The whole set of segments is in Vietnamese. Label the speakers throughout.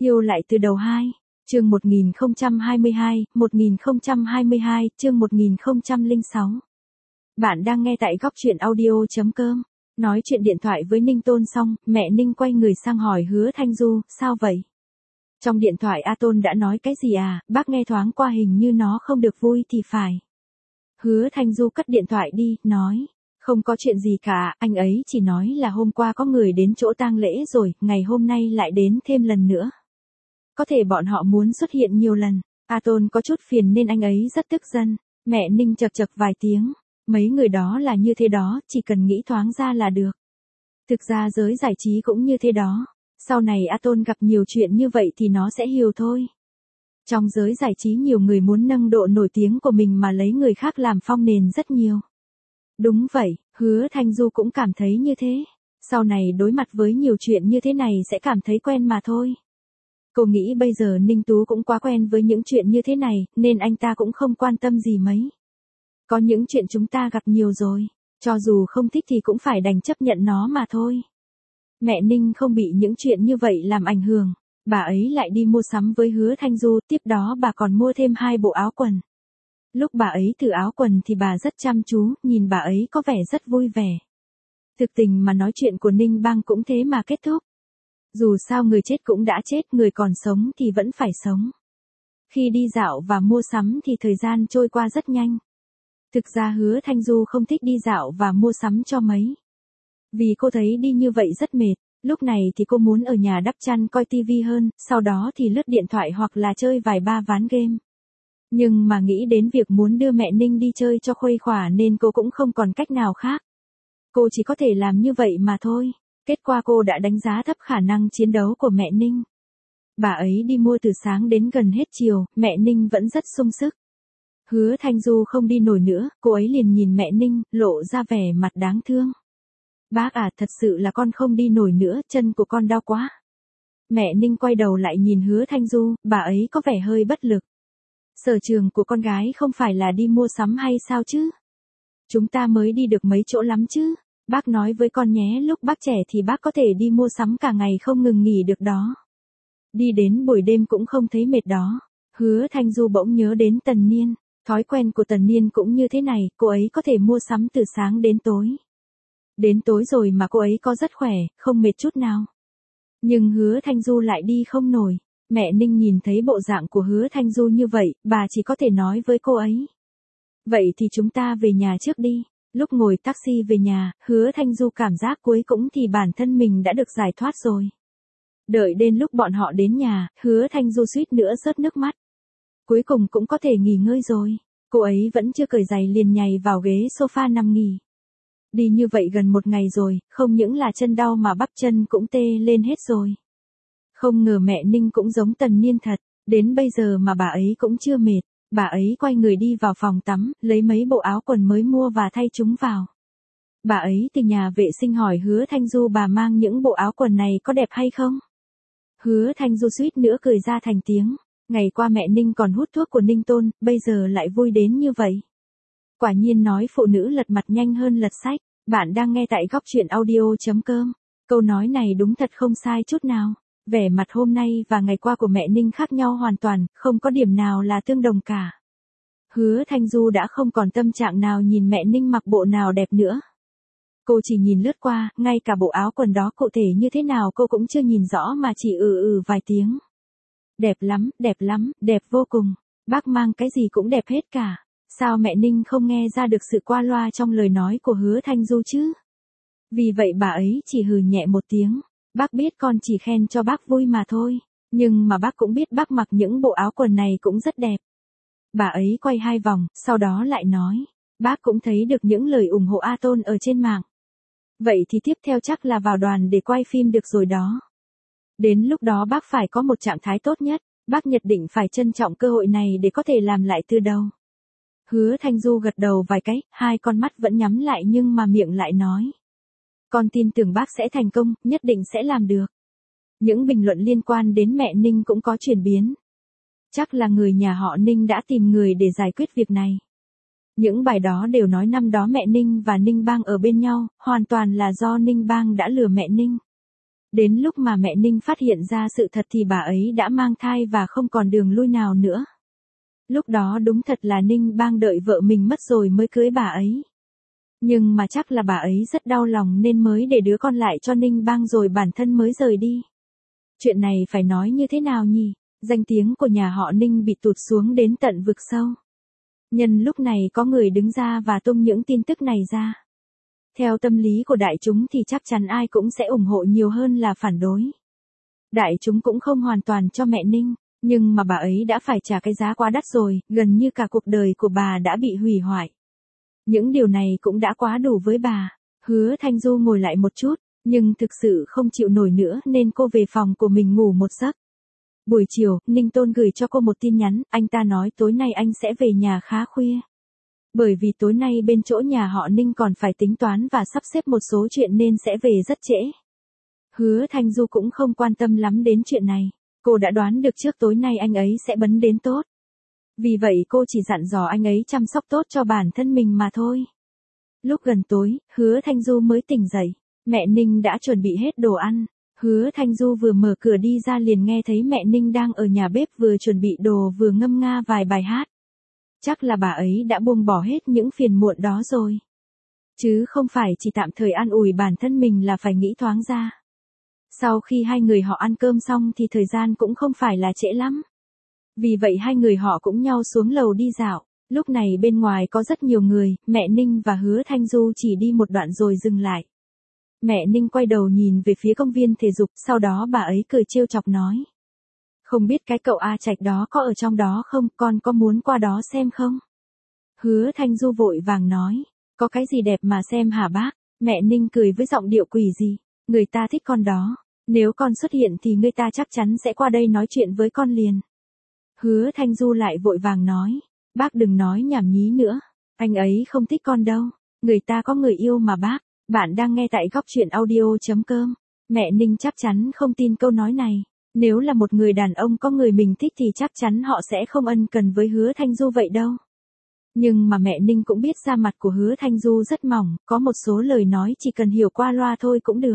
Speaker 1: Yêu lại từ đầu 2. Chương 1022, chương 1006. Bạn đang nghe tại góc truyện audio.com. Nói chuyện điện thoại với Ninh Tôn xong, mẹ Ninh quay người sang hỏi Hứa Thanh Du, sao vậy? Trong điện thoại A Tôn đã nói cái gì à, bác nghe thoáng qua hình như nó không được vui thì phải. Hứa Thanh Du cất điện thoại đi, nói. Không có chuyện gì cả, anh ấy chỉ nói là hôm qua có người đến chỗ tang lễ rồi, ngày hôm nay lại đến thêm lần nữa. Có thể bọn họ muốn xuất hiện nhiều lần. A Tôn có chút phiền nên anh ấy rất tức giận. Mẹ Ninh chậc chậc vài tiếng. Mấy người đó là như thế đó, chỉ cần nghĩ thoáng ra là được. Thực ra giới giải trí cũng như thế đó. Sau này A Tôn gặp nhiều chuyện như vậy thì nó sẽ hiểu thôi. Trong giới giải trí nhiều người muốn nâng độ nổi tiếng của mình mà lấy người khác làm phong nền rất nhiều. Đúng vậy, Hứa Thanh Du cũng cảm thấy như thế. Sau này đối mặt với nhiều chuyện như thế này sẽ cảm thấy quen mà thôi. Cô nghĩ bây giờ Ninh Tú cũng quá quen với những chuyện như thế này, nên anh ta cũng không quan tâm gì mấy. Có những chuyện chúng ta gặp nhiều rồi, cho dù không thích thì cũng phải đành chấp nhận nó mà thôi. Mẹ Ninh không bị những chuyện như vậy làm ảnh hưởng, bà ấy lại đi mua sắm với Hứa Thanh Du, tiếp đó bà còn mua thêm 2 bộ áo quần. Lúc bà ấy thử áo quần thì bà rất chăm chú, nhìn bà ấy có vẻ rất vui vẻ. Thực tình mà nói chuyện của Ninh Bang cũng thế mà kết thúc. Dù sao người chết cũng đã chết, người còn sống thì vẫn phải sống. Khi đi dạo và mua sắm thì thời gian trôi qua rất nhanh. Thực ra Hứa Thanh Du không thích đi dạo và mua sắm cho mấy. Vì cô thấy đi như vậy rất mệt, lúc này thì cô muốn ở nhà đắp chăn coi tivi hơn, sau đó thì lướt điện thoại hoặc là chơi vài ba ván game. Nhưng mà nghĩ đến việc muốn đưa mẹ Ninh đi chơi cho khuây khỏa nên cô cũng không còn cách nào khác. Cô chỉ có thể làm như vậy mà thôi. Kết quả cô đã đánh giá thấp khả năng chiến đấu của mẹ Ninh. Bà ấy đi mua từ sáng đến gần hết chiều, mẹ Ninh vẫn rất sung sức. Hứa Thanh Du không đi nổi nữa, cô ấy liền nhìn mẹ Ninh, lộ ra vẻ mặt đáng thương. Bác à, thật sự là con không đi nổi nữa, chân của con đau quá. Mẹ Ninh quay đầu lại nhìn Hứa Thanh Du, bà ấy có vẻ hơi bất lực. Sở trường của con gái không phải là đi mua sắm hay sao chứ? Chúng ta mới đi được mấy chỗ lắm chứ. Bác nói với con nhé, lúc bác trẻ thì bác có thể đi mua sắm cả ngày không ngừng nghỉ được đó. Đi đến buổi đêm cũng không thấy mệt đó. Hứa Thanh Du bỗng nhớ đến Tần Niên. Thói quen của Tần Niên cũng như thế này, cô ấy có thể mua sắm từ sáng đến tối. Đến tối rồi mà cô ấy có rất khỏe, không mệt chút nào. Nhưng Hứa Thanh Du lại đi không nổi. Mẹ Ninh nhìn thấy bộ dạng của Hứa Thanh Du như vậy, bà chỉ có thể nói với cô ấy. Vậy thì chúng ta về nhà trước đi. Lúc ngồi taxi về nhà, Hứa Thanh Du cảm giác cuối cùng thì bản thân mình đã được giải thoát rồi. Đợi đến lúc bọn họ đến nhà, Hứa Thanh Du suýt nữa rớt nước mắt. Cuối cùng cũng có thể nghỉ ngơi rồi. Cô ấy vẫn chưa cởi giày liền nhảy vào ghế sofa nằm nghỉ. Đi như vậy gần 1 ngày rồi, không những là chân đau mà bắp chân cũng tê lên hết rồi. Không ngờ mẹ Ninh cũng giống Tần Niên thật, đến bây giờ mà bà ấy cũng chưa mệt. Bà ấy quay người đi vào phòng tắm, lấy mấy bộ áo quần mới mua và thay chúng vào. Bà ấy từ nhà vệ sinh hỏi Hứa Thanh Du bà mang những bộ áo quần này có đẹp hay không? Hứa Thanh Du suýt nữa cười ra thành tiếng. Ngày qua mẹ Ninh còn hút thuốc của Ninh Tôn, bây giờ lại vui đến như vậy. Quả nhiên nói phụ nữ lật mặt nhanh hơn lật sách. Bạn đang nghe tại góc truyện audio.com. Câu nói này đúng thật không sai chút nào. Vẻ mặt hôm nay và ngày qua của mẹ Ninh khác nhau hoàn toàn, không có điểm nào là tương đồng cả. Hứa Thanh Du đã không còn tâm trạng nào nhìn mẹ Ninh mặc bộ nào đẹp nữa. Cô chỉ nhìn lướt qua, ngay cả bộ áo quần đó cụ thể như thế nào cô cũng chưa nhìn rõ mà chỉ vài tiếng. Đẹp lắm, đẹp vô cùng. Bác mang cái gì cũng đẹp hết cả. Sao mẹ Ninh không nghe ra được sự qua loa trong lời nói của Hứa Thanh Du chứ? Vì vậy bà ấy chỉ hừ nhẹ một tiếng. Bác biết con chỉ khen cho bác vui mà thôi. Nhưng mà bác cũng biết bác mặc những bộ áo quần này cũng rất đẹp. Bà ấy quay 2 vòng, sau đó lại nói. Bác cũng thấy được những lời ủng hộ A Tôn ở trên mạng. Vậy thì tiếp theo chắc là vào đoàn để quay phim được rồi đó. Đến lúc đó bác phải có một trạng thái tốt nhất. Bác nhất định phải trân trọng cơ hội này để có thể làm lại từ đầu. Hứa Thanh Du gật đầu vài cái, 2 con mắt vẫn nhắm lại nhưng mà miệng lại nói. Con tin tưởng bác sẽ thành công, nhất định sẽ làm được. Những bình luận liên quan đến mẹ Ninh cũng có chuyển biến. Chắc là người nhà họ Ninh đã tìm người để giải quyết việc này. Những bài đó đều nói năm đó mẹ Ninh và Ninh Bang ở bên nhau, hoàn toàn là do Ninh Bang đã lừa mẹ Ninh. Đến lúc mà mẹ Ninh phát hiện ra sự thật thì bà ấy đã mang thai và không còn đường lui nào nữa. Lúc đó đúng thật là Ninh Bang đợi vợ mình mất rồi mới cưới bà ấy. Nhưng mà chắc là bà ấy rất đau lòng nên mới để đứa con lại cho Ninh Bang rồi bản thân mới rời đi. Chuyện này phải nói như thế nào nhỉ? Danh tiếng của nhà họ Ninh bị tụt xuống đến tận vực sâu. Nhân lúc này có người đứng ra và tung những tin tức này ra. Theo tâm lý của đại chúng thì chắc chắn ai cũng sẽ ủng hộ nhiều hơn là phản đối. Đại chúng cũng không hoàn toàn cho mẹ Ninh, nhưng mà bà ấy đã phải trả cái giá quá đắt rồi, gần như cả cuộc đời của bà đã bị hủy hoại. Những điều này cũng đã quá đủ với bà. Hứa Thanh Du ngồi lại một chút, nhưng thực sự không chịu nổi nữa nên cô về phòng của mình ngủ một giấc. Buổi chiều, Ninh Tôn gửi cho cô một tin nhắn, anh ta nói tối nay anh sẽ về nhà khá khuya. Bởi vì tối nay bên chỗ nhà họ Ninh còn phải tính toán và sắp xếp một số chuyện nên sẽ về rất trễ. Hứa Thanh Du cũng không quan tâm lắm đến chuyện này, cô đã đoán được trước tối nay anh ấy sẽ bấn đến tốt. Vì vậy cô chỉ dặn dò anh ấy chăm sóc tốt cho bản thân mình mà thôi. Lúc gần tối, Hứa Thanh Du mới tỉnh dậy, mẹ Ninh đã chuẩn bị hết đồ ăn. Hứa Thanh Du vừa mở cửa đi ra liền nghe thấy mẹ Ninh đang ở nhà bếp vừa chuẩn bị đồ vừa ngâm nga vài bài hát. Chắc là bà ấy đã buông bỏ hết những phiền muộn đó rồi. Chứ không phải chỉ tạm thời an ủi bản thân mình là phải nghĩ thoáng ra. Sau khi hai người họ ăn cơm xong thì thời gian cũng không phải là trễ lắm. Vì vậy hai người họ cũng nhau xuống lầu đi dạo. Lúc này bên ngoài có rất nhiều người, mẹ Ninh và Hứa Thanh Du chỉ đi một đoạn rồi dừng lại. Mẹ Ninh quay đầu nhìn về phía công viên thể dục, sau đó bà ấy cười trêu chọc nói. Không biết cái cậu A Trạch đó có ở trong đó không, con có muốn qua đó xem không? Hứa Thanh Du vội vàng nói, có cái gì đẹp mà xem hả bác? Mẹ Ninh cười với giọng điệu quỷ gì, người ta thích con đó, nếu con xuất hiện thì người ta chắc chắn sẽ qua đây nói chuyện với con liền. Hứa Thanh Du lại vội vàng nói, bác đừng nói nhảm nhí nữa, anh ấy không thích con đâu, người ta có người yêu mà bác. Bạn đang nghe tại góc truyện audio.com. Mẹ Ninh chắc chắn không tin câu nói này. Nếu là một người đàn ông có người mình thích thì chắc chắn họ sẽ không ân cần với Hứa Thanh Du vậy đâu. Nhưng mà mẹ Ninh cũng biết da mặt của Hứa Thanh Du rất mỏng, có một số lời nói chỉ cần hiểu qua loa thôi cũng được.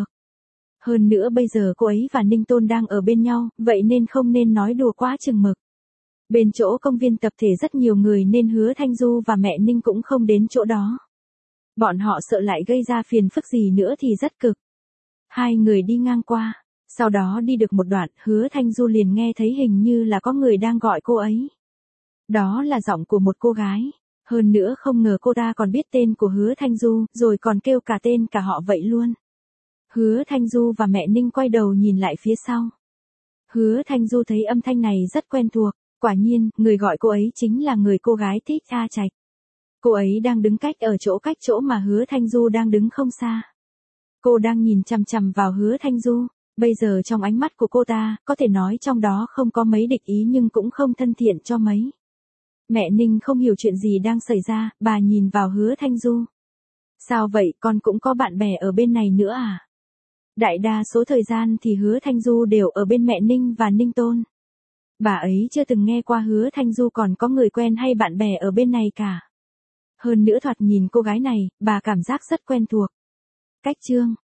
Speaker 1: Hơn nữa bây giờ cô ấy và Ninh Tôn đang ở bên nhau, vậy nên không nên nói đùa quá chừng mực. Bên chỗ công viên tập thể rất nhiều người nên Hứa Thanh Du và mẹ Ninh cũng không đến chỗ đó. Bọn họ sợ lại gây ra phiền phức gì nữa thì rất cực. Hai người đi ngang qua, sau đó đi được một đoạn, Hứa Thanh Du liền nghe thấy hình như là có người đang gọi cô ấy. Đó là giọng của một cô gái, hơn nữa không ngờ cô ta còn biết tên của Hứa Thanh Du, rồi còn kêu cả tên cả họ vậy luôn. Hứa Thanh Du và mẹ Ninh quay đầu nhìn lại phía sau. Hứa Thanh Du thấy âm thanh này rất quen thuộc, quả nhiên, người gọi cô ấy chính là người cô gái thích A Trạch. Cô ấy đang đứng cách chỗ mà Hứa Thanh Du đang đứng không xa. Cô đang nhìn chằm chằm vào Hứa Thanh Du, bây giờ trong ánh mắt của cô ta, có thể nói trong đó không có mấy địch ý nhưng cũng không thân thiện cho mấy. Mẹ Ninh không hiểu chuyện gì đang xảy ra, bà nhìn vào Hứa Thanh Du. Sao vậy, con cũng có bạn bè ở bên này nữa à? Đại đa số thời gian thì Hứa Thanh Du đều ở bên mẹ Ninh và Ninh Tôn. Bà ấy chưa từng nghe qua Hứa Thanh Du còn có người quen hay bạn bè ở bên này cả. Hơn nữa thoạt nhìn cô gái này, bà cảm giác rất quen thuộc. Cách chương